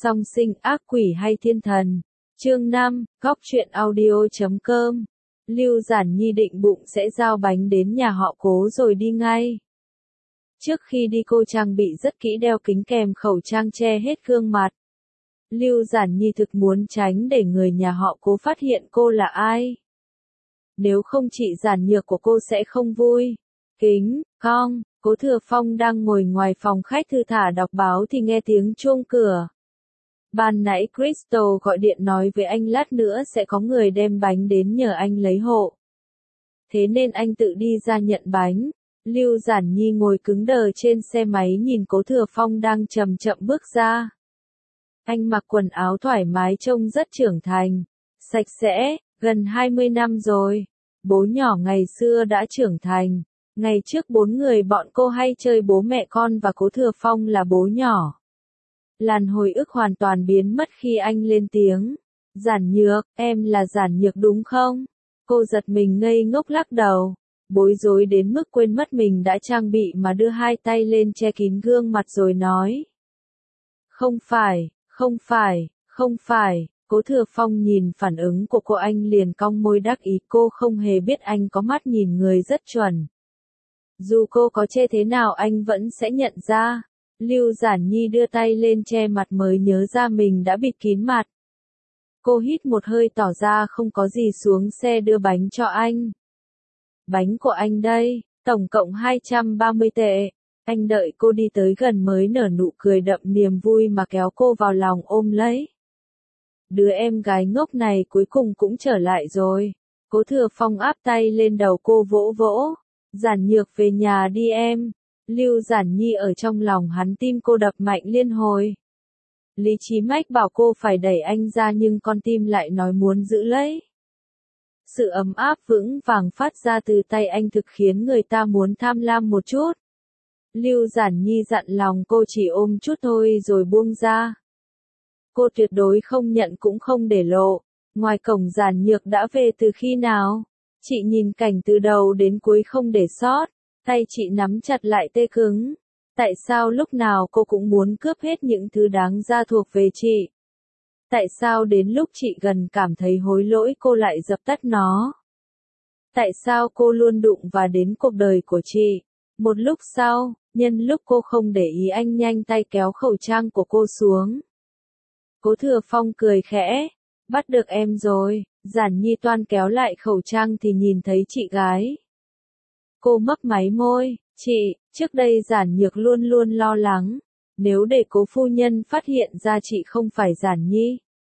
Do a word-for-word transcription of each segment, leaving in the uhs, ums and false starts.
song sinh ác quỷ hay thiên thần. Chương năm, góc truyện audio chấm com. Lưu Giản Nhi định bụng sẽ giao bánh đến nhà họ Cố rồi đi ngay. Trước khi đi cô trang bị rất kỹ, đeo kính kèm khẩu trang che hết gương mặt. Lưu Giản Nhi thực muốn tránh để người nhà họ Cố phát hiện cô là ai. Nếu không chị Giản Nhược của cô sẽ không vui. Kính, cong, Cố Thừa Phong đang ngồi ngoài phòng khách thư thả đọc báo thì nghe tiếng chuông cửa. Ban nãy Crystal gọi điện nói với anh lát nữa sẽ có người đem bánh đến nhờ anh lấy hộ. Thế nên anh tự đi ra nhận bánh. Lưu Giản Nhi ngồi cứng đờ trên xe máy nhìn Cố Thừa Phong đang chậm chậm bước ra. Anh mặc quần áo thoải mái trông rất trưởng thành, sạch sẽ, gần hai mươi năm rồi. Bố nhỏ ngày xưa đã trưởng thành. Ngày trước bốn người bọn cô hay chơi bố mẹ con và Cố Thừa Phong là bố nhỏ. Làn hồi ức hoàn toàn biến mất khi anh lên tiếng. Giản Nhược, em là Giản Nhược đúng không? Cô giật mình ngây ngốc lắc đầu. Bối rối đến mức quên mất mình đã trang bị mà đưa hai tay lên che kín gương mặt rồi nói. Không phải, không phải, không phải. Cố Thừa Phong nhìn phản ứng của cô anh liền cong môi đắc ý, cô không hề biết anh có mắt nhìn người rất chuẩn. Dù cô có che thế nào anh vẫn sẽ nhận ra. Lưu Giản Nhi đưa tay lên che mặt mới nhớ ra mình đã bịt kín mặt. Cô hít một hơi tỏ ra không có gì xuống xe đưa bánh cho anh. Bánh của anh đây, tổng cộng hai trăm ba mươi tệ. Anh đợi cô đi tới gần mới nở nụ cười đậm niềm vui mà kéo cô vào lòng ôm lấy. Đứa em gái ngốc này cuối cùng cũng trở lại rồi. Cố Thừa Phong áp tay lên đầu cô vỗ vỗ. Giản Nhược về nhà đi em. Lưu Giản Nhi ở trong lòng hắn, tim cô đập mạnh liên hồi. Lý trí mách bảo cô phải đẩy anh ra nhưng con tim lại nói muốn giữ lấy. Sự ấm áp vững vàng phát ra từ tay anh thực khiến người ta muốn tham lam một chút. Lưu Giản Nhi dặn lòng cô chỉ ôm chút thôi rồi buông ra. Cô tuyệt đối không nhận cũng không để lộ. Ngoài cổng Giản Nhược đã về từ khi nào? Chị nhìn cảnh từ đầu đến cuối không để sót. Tay chị nắm chặt lại tê cứng. Tại sao lúc nào cô cũng muốn cướp hết những thứ đáng ra thuộc về chị? Tại sao đến lúc chị gần cảm thấy hối lỗi cô lại dập tắt nó? Tại sao cô luôn đụng vào đến cuộc đời của chị? Một lúc sau, nhân lúc cô không để ý anh nhanh tay kéo khẩu trang của cô xuống. Cố Thừa Phong cười khẽ. Bắt được em rồi. Giản Nhi toan kéo lại khẩu trang thì nhìn thấy chị gái. Cô mấp máy môi. Chị, trước đây Giản Nhược luôn luôn lo lắng. Nếu để Cố phu nhân phát hiện ra chị không phải Giản Nhi,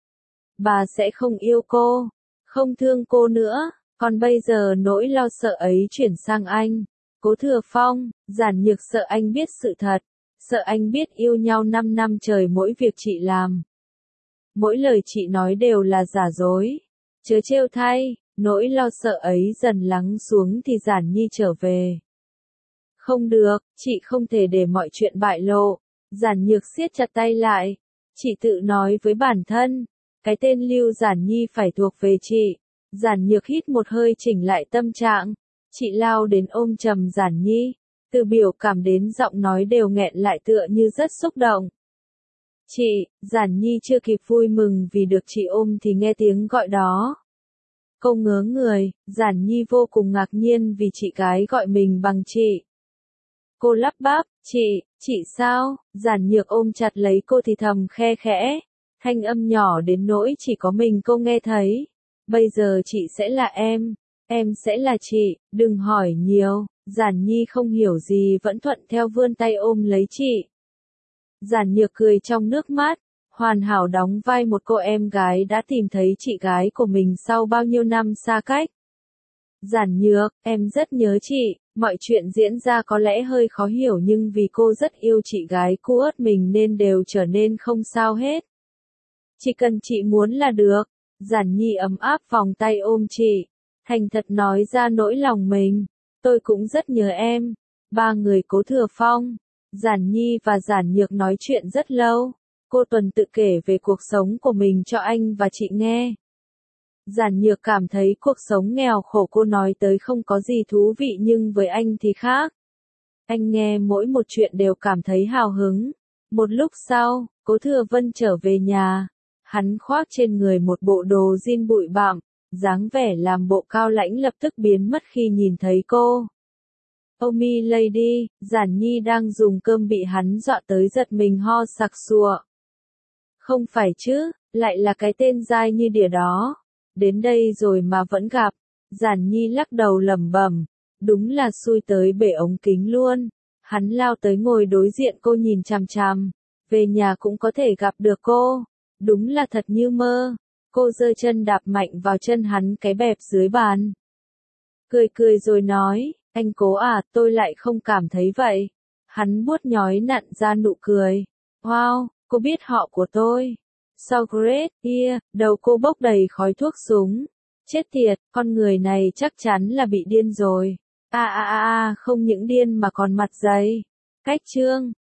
bà sẽ không yêu cô, không thương cô nữa. Còn bây giờ nỗi lo sợ ấy chuyển sang anh. Cố Thừa Phong, Giản Nhược sợ anh biết sự thật. Sợ anh biết yêu nhau năm năm trời mỗi việc chị làm, mỗi lời chị nói đều là giả dối. Chớ trêu thay, nỗi lo sợ ấy dần lắng xuống thì Giản Nhi trở về. Không được, chị không thể để mọi chuyện bại lộ. Giản Nhược siết chặt tay lại. Chị tự nói với bản thân, cái tên Lưu Giản Nhi phải thuộc về chị. Giản Nhược hít một hơi chỉnh lại tâm trạng. Chị lao đến ôm chầm Giản Nhi. Từ biểu cảm đến giọng nói đều nghẹn lại tựa như rất xúc động. Chị, Giản Nhi chưa kịp vui mừng vì được chị ôm thì nghe tiếng gọi đó. Cô ngớ người, Giản Nhi vô cùng ngạc nhiên vì chị gái gọi mình bằng chị. Cô lắp bắp, chị, chị sao? Giản Nhược ôm chặt lấy cô thì thầm khe khẽ. Thanh âm nhỏ đến nỗi chỉ có mình cô nghe thấy. Bây giờ chị sẽ là em, em sẽ là chị, đừng hỏi nhiều. Giản Nhi không hiểu gì vẫn thuận theo vươn tay ôm lấy chị. Giản Nhược cười trong nước mắt, hoàn hảo đóng vai một cô em gái đã tìm thấy chị gái của mình sau bao nhiêu năm xa cách. Giản Nhược, em rất nhớ chị, mọi chuyện diễn ra có lẽ hơi khó hiểu nhưng vì cô rất yêu chị gái cu ớt mình nên đều trở nên không sao hết. Chỉ cần chị muốn là được. Giản Nhi ấm áp vòng tay ôm chị, thành thật nói ra nỗi lòng mình. Tôi cũng rất nhớ em. Ba người Cố Thừa Phong, Giản Nhi và Giản Nhược nói chuyện rất lâu. Cô Tuần tự kể về cuộc sống của mình cho anh và chị nghe. Giản Nhược cảm thấy cuộc sống nghèo khổ cô nói tới không có gì thú vị nhưng với anh thì khác. Anh nghe mỗi một chuyện đều cảm thấy hào hứng. Một lúc sau, Cố Thừa Vân trở về nhà. Hắn khoác trên người một bộ đồ jean bụi bặm, dáng vẻ làm bộ cao lãnh lập tức biến mất khi nhìn thấy cô. Oh my lady, Giản Nhi đang dùng cơm bị hắn dọa tới giật mình ho sặc sụa. Không phải chứ, lại là cái tên dai như đỉa đó. Đến đây rồi mà vẫn gặp. Giản Nhi lắc đầu lẩm bẩm, đúng là xui tới bể ống kính luôn. Hắn lao tới ngồi đối diện cô nhìn chằm chằm. Về nhà cũng có thể gặp được cô. Đúng là thật như mơ. Cô giơ chân đạp mạnh vào chân hắn cái bẹp dưới bàn. Cười cười rồi nói, anh Cố à, tôi lại không cảm thấy vậy. Hắn buốt nhói nặn ra nụ cười. Wow, cô biết họ của tôi. So great, yeah, đầu cô bốc đầy khói thuốc súng. Chết tiệt, con người này chắc chắn là bị điên rồi. À à à à, không những điên mà còn mặt dày. Cách chương.